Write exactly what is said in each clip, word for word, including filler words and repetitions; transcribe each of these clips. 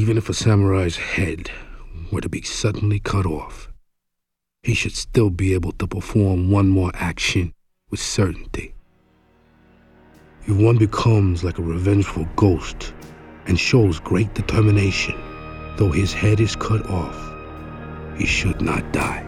Even if a samurai's head were to be suddenly cut off, he should still be able to perform one more action with certainty. If one becomes like a revengeful ghost and shows great determination, though his head is cut off, he should not die.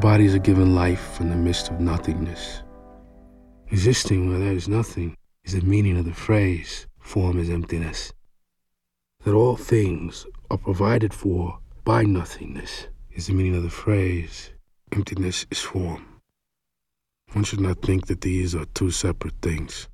bodies are given life in the midst of nothingness. Existing where there is nothing is the meaning of the phrase, form is emptiness. That all things are provided for by nothingness is the meaning of the phrase, emptiness is form. One should not think that these are two separate things.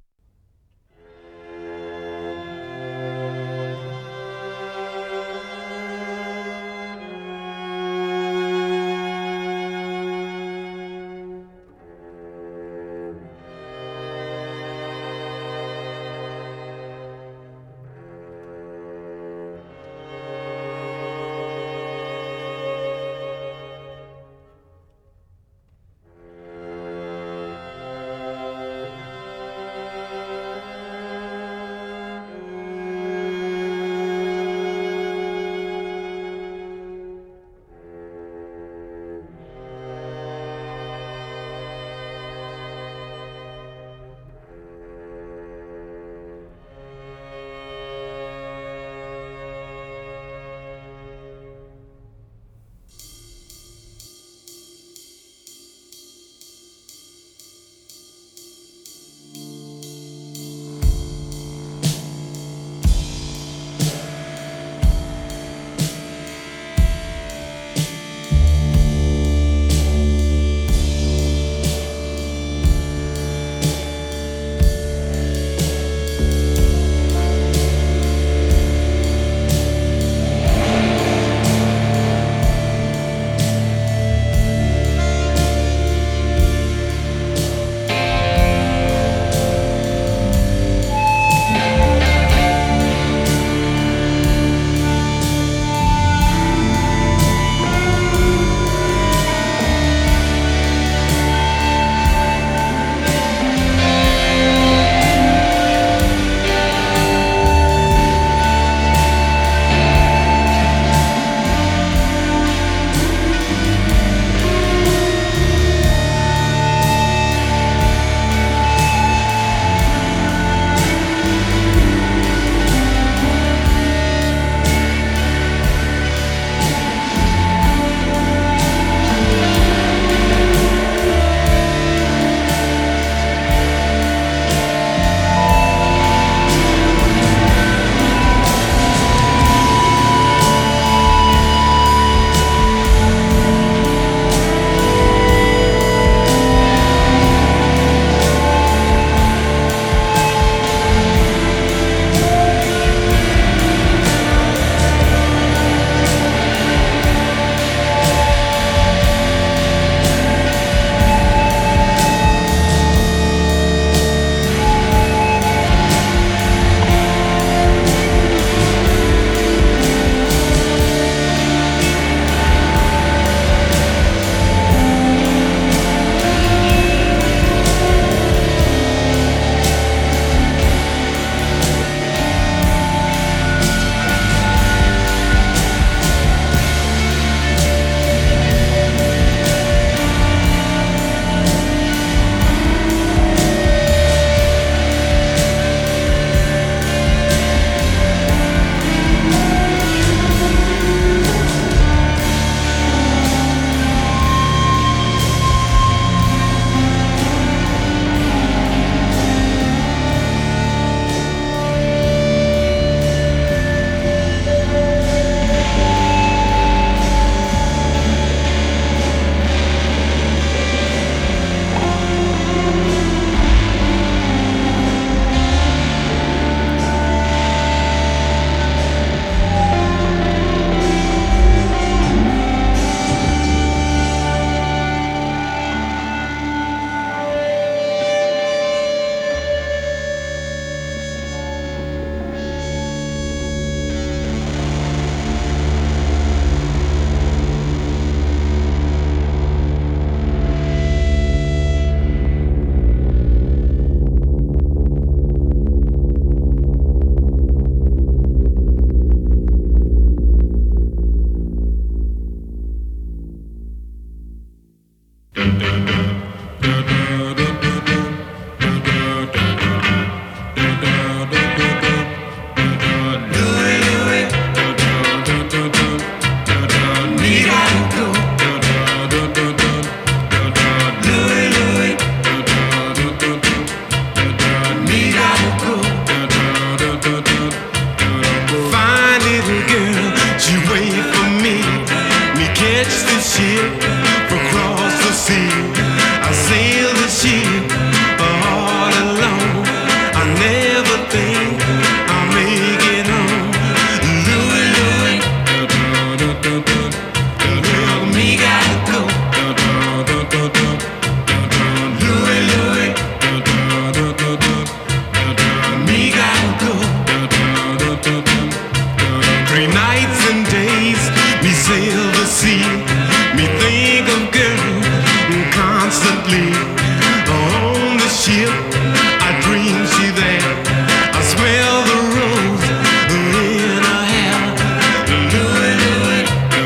sleep on the ship. I dream she's there. I smell the rose in her hair. Louie, Louie,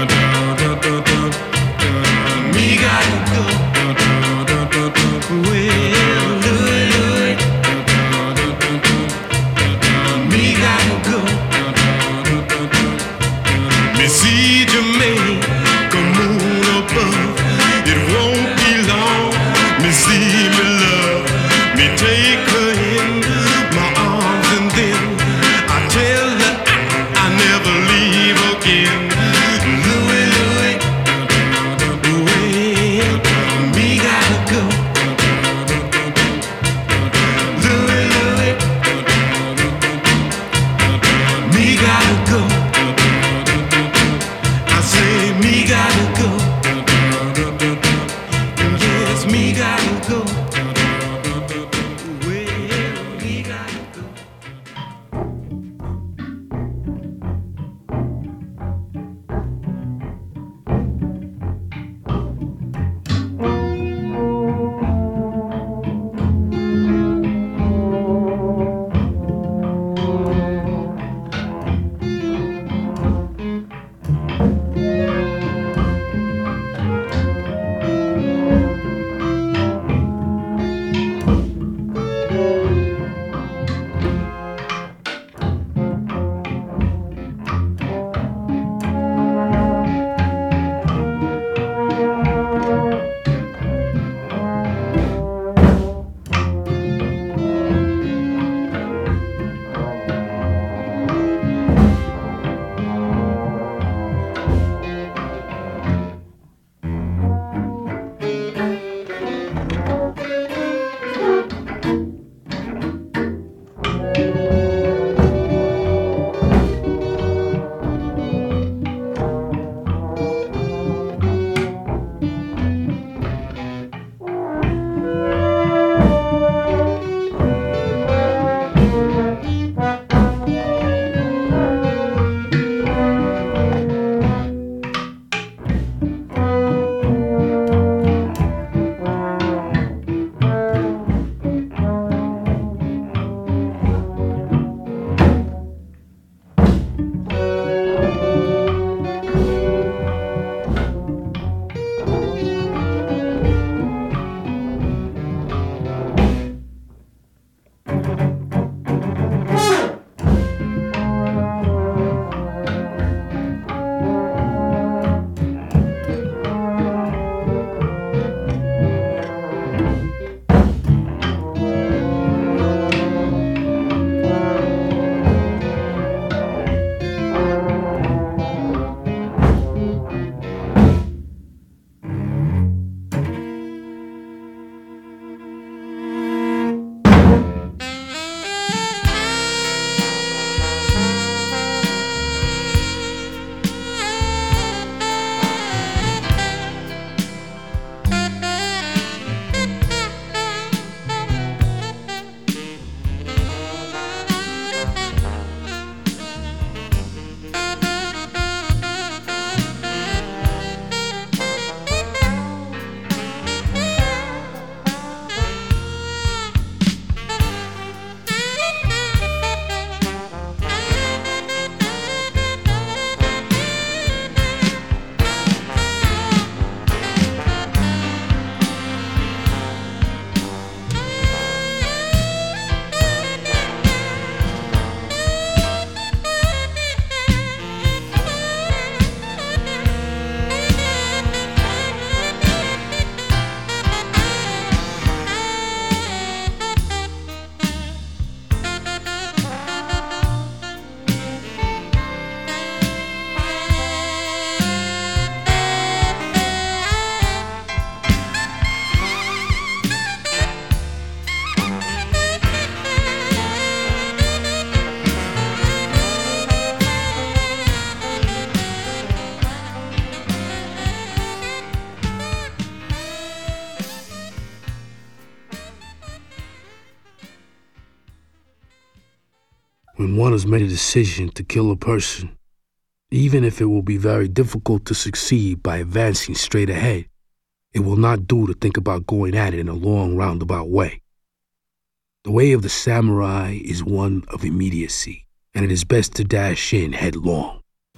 me gotta go. Well, Louie, Louie, me gotta go. Me see Jamaica moon above. It won't be long. Me see me love. Me take her in my arms and then I tell her I, I never leave again. Louie, Louie, well, me gotta go. Louie, Louie, me gotta go. I say me gotta go. Yes, me gotta go. Well, me gotta go. when one has made a decision to kill a person, even if it will be very difficult to succeed by advancing straight ahead, It will not do to think about going at it in a long, roundabout way. The way of the samurai is one of immediacy, and it is best to dash in headlong.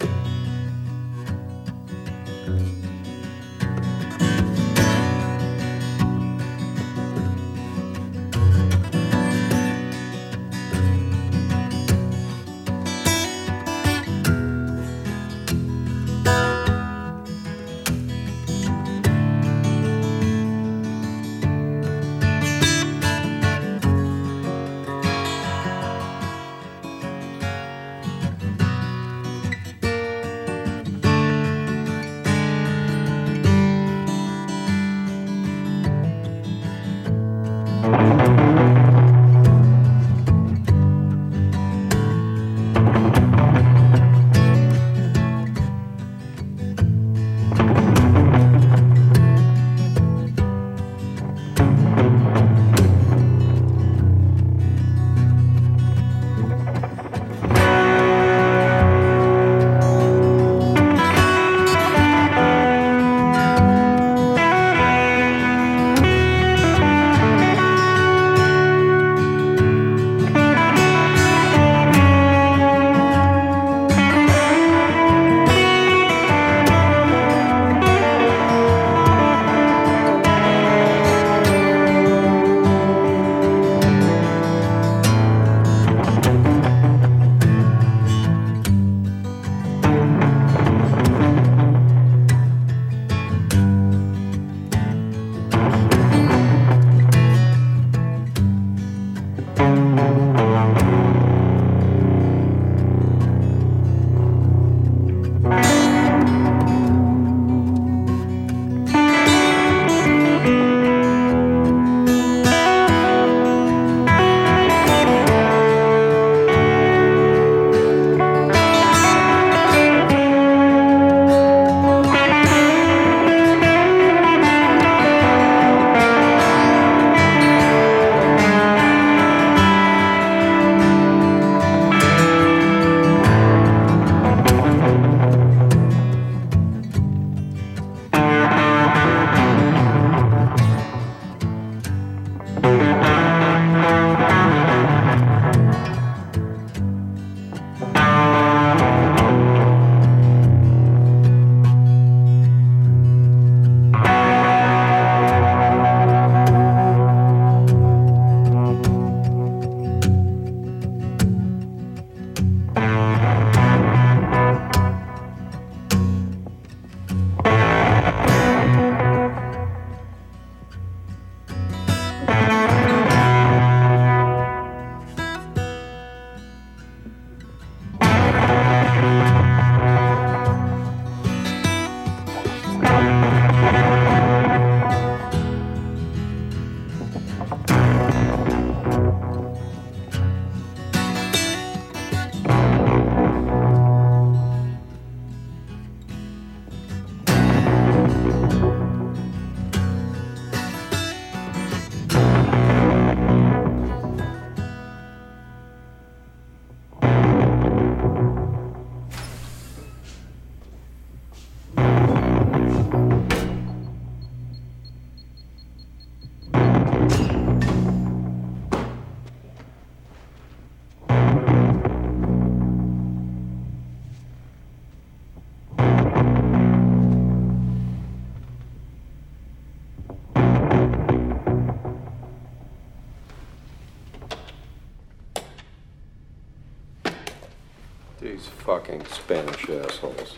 These fucking Spanish assholes.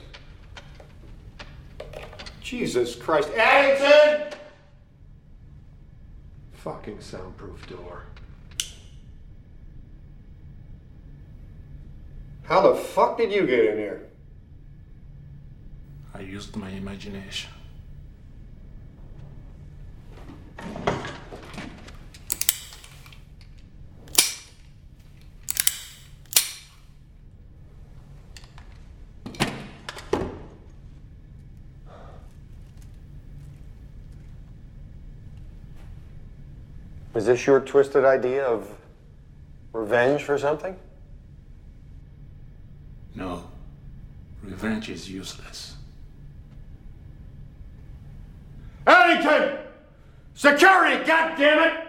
Jesus Christ. Addington! Fucking soundproof door. How the fuck did you get in here? I used my imagination. Is this your twisted idea of revenge for something? No. Revenge is useless. Addington! Security, goddammit!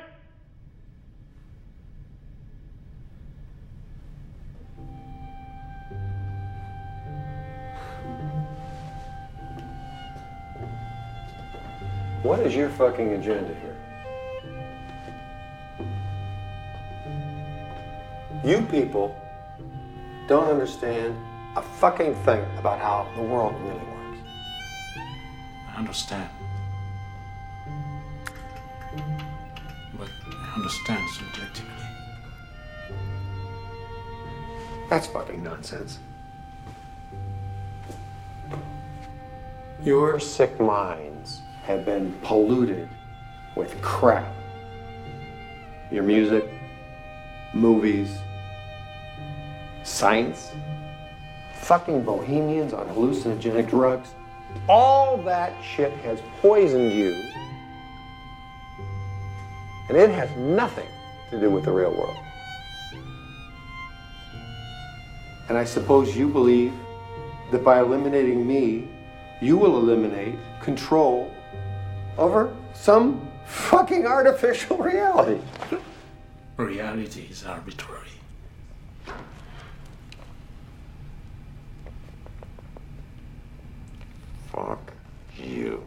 What is your fucking agenda here? You people don't understand a fucking thing about how the world really works. I understand. But I understand subjectively. That's fucking nonsense. Your sick minds have been polluted with crap. Your music, movies, science, fucking bohemians on hallucinogenic drugs. All that shit has poisoned you. And it has nothing to do with the real world. And I suppose you believe that by eliminating me, you will eliminate control over some fucking artificial reality. Reality is arbitrary. Fuck you.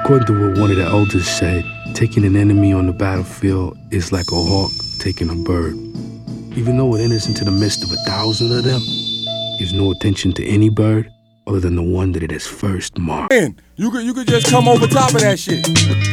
According to what one of the elders said, taking an enemy on the battlefield is like a hawk taking a bird. Even though it enters into the midst of a thousand of them, gives no attention to any bird other than the one that it has first marked. You could, you could just come over top of that shit.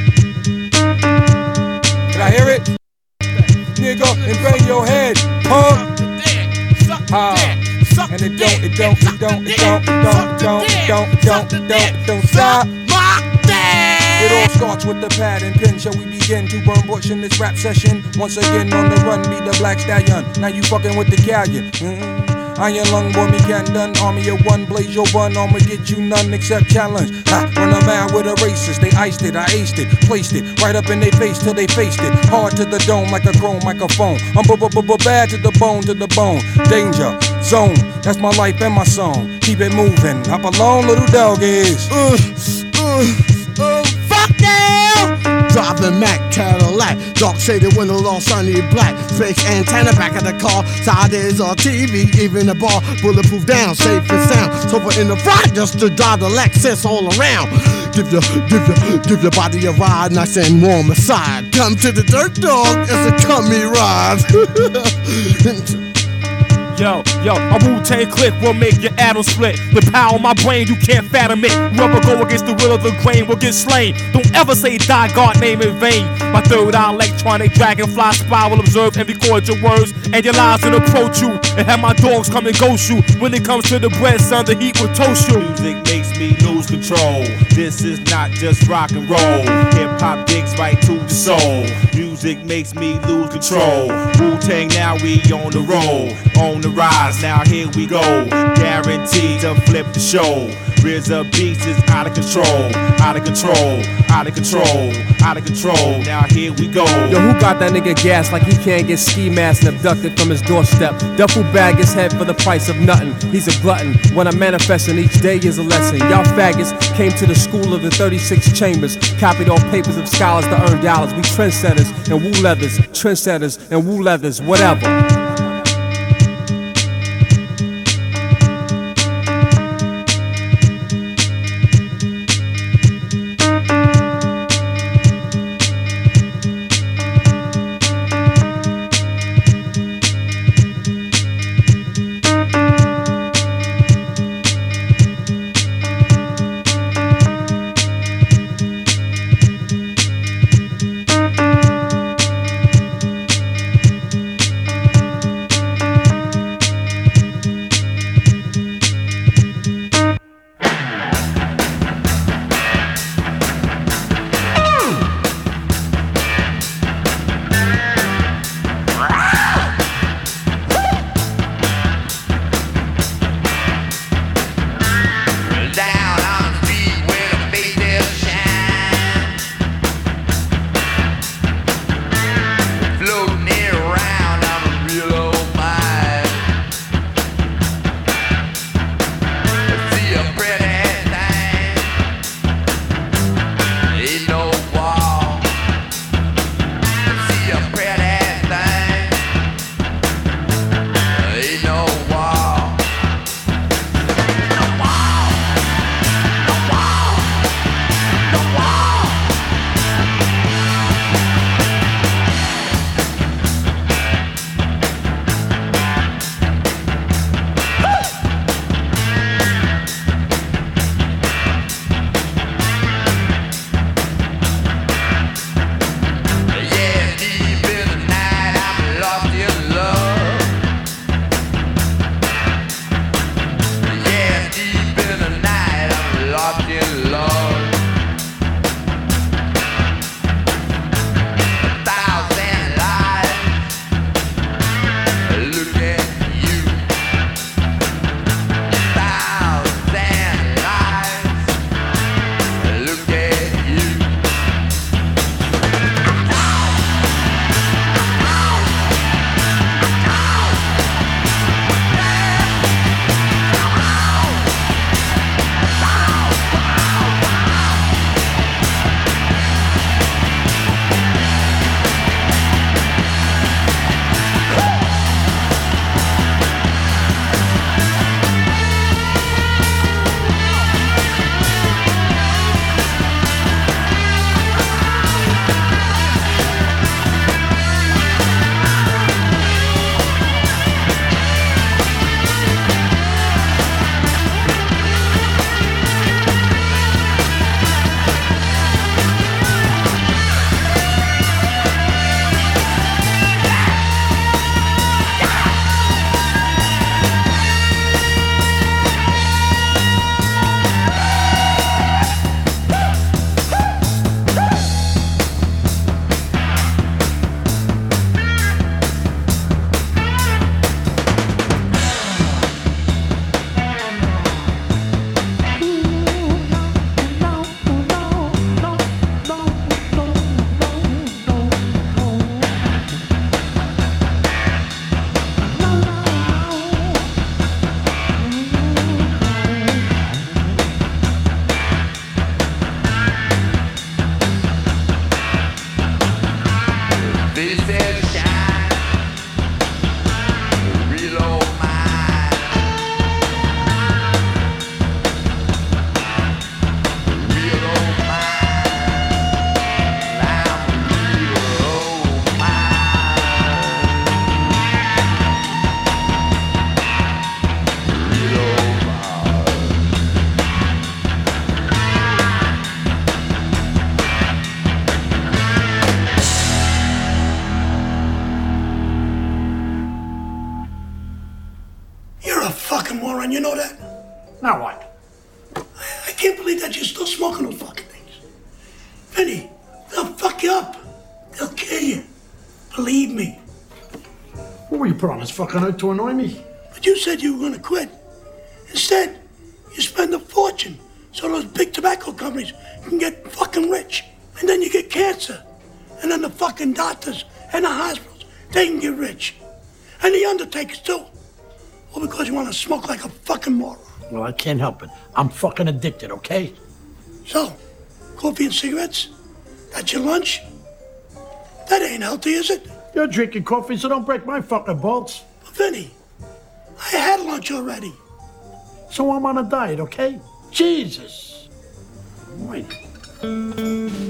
Can I hear it? Nigga, and bang your head, pump. Ah. And it don't, it don't, it don't, it don't, it don't, don't, don't, don't, don't, don't stop. It all starts with the pad and pen. Shall we begin to burn bush in this rap session? Once again on the run, be the black stallion. Now you fucking with the galleon. Mm-hmm. Iron lung boy, me can't done. Army of one, blaze your bun. I'ma get you none except challenge. Ha, run a mile with a racist. They iced it, I aced it, placed it right up in their face till they faced it. Hard to the dome like a chrome microphone. I'm b-b-b-bad to the bone, to the bone. Danger zone, that's my life and my song. Keep it moving, hop along, little dog is. Uh, uh, uh, fuck yeah! Driving Mac Cadillac, dark shaded windows all shiny black. Fake antenna back of the car, side is on T V, even the bar, bulletproof down, safe and sound. Sofa in the front just to drive the Lexus all around. Give your, give your, give your body a ride, nice and warm aside. Come to the dirt dog, it's a cummy ride. Yo, yo, a Wu-Tang clip will make your atoms split. The power of my brain, you can't fathom it. Whoever go against the will of the grain will get slain. Don't ever say die God name in vain. My third eye electronic dragonfly spy will observe and record your words, and your lies will approach you, and have my dogs come and ghost you. When it comes to the bread, son, the heat will toast you. Music makes me lose control. This is not just rock and roll. Hip hop digs right to the soul. Music makes me lose control. Wu-Tang, now we on the roll. On the rise, now here we go. Guaranteed to flip the show. R Z A Beats is out of control. Out of control. Out of control. Out of control. Now here we go. Yo, who got that nigga gas like he can't get ski masked and abducted from his doorstep? Duffel bag his head for the price of nothing. He's a glutton. When I'm manifesting, each day is a lesson. Y'all faggots came to the school of the thirty-six chambers, copied off papers of scholars to earn dollars. We trendsetters and wool leathers, trendsetters and wool leathers, whatever. know that? Now what? I can't believe that you're still smoking those fucking things. Vinny, they'll fuck you up. They'll kill you. Believe me. What were you put on this fucking earth to annoy me? But you said you were gonna quit. Instead, you spend a fortune so those big tobacco companies can get fucking rich. And then you get cancer. And then the fucking doctors and the hospitals, they can get rich. And the undertakers too. All because you want to smoke like a fucking moron. Well, I can't help it. I'm fucking addicted, okay? So, coffee and cigarettes? That's your lunch? That ain't healthy, is it? You're drinking coffee, so don't break my fucking balls. But Vinny, I had lunch already. So I'm on a diet, okay? Jesus. Wait.